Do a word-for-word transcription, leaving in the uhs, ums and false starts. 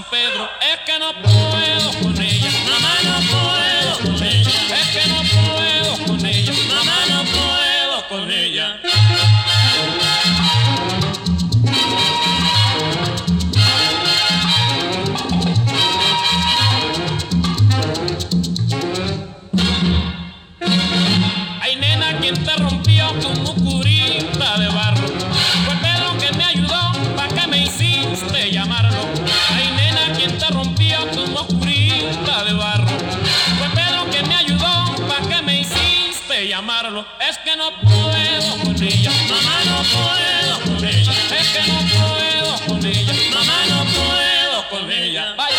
Pedro, es que no puedo con ella, mamá no puedo con ella, es que no puedo con ella, mamá no puedo con ella. Ay nena, ¿quién te rompió tu mucurita de barro? Fue Pedro que me ayudó, ¿pa' qué me hiciste llamarlo? Ay nena, ¿quién te rompió tu mucurita de barro? Fue Pedro que me ayudó, ¿pa' qué me hiciste llamarlo? Es que no puedo con ella, mamá no puedo con ella, es que no puedo con ella, mamá no puedo con ella.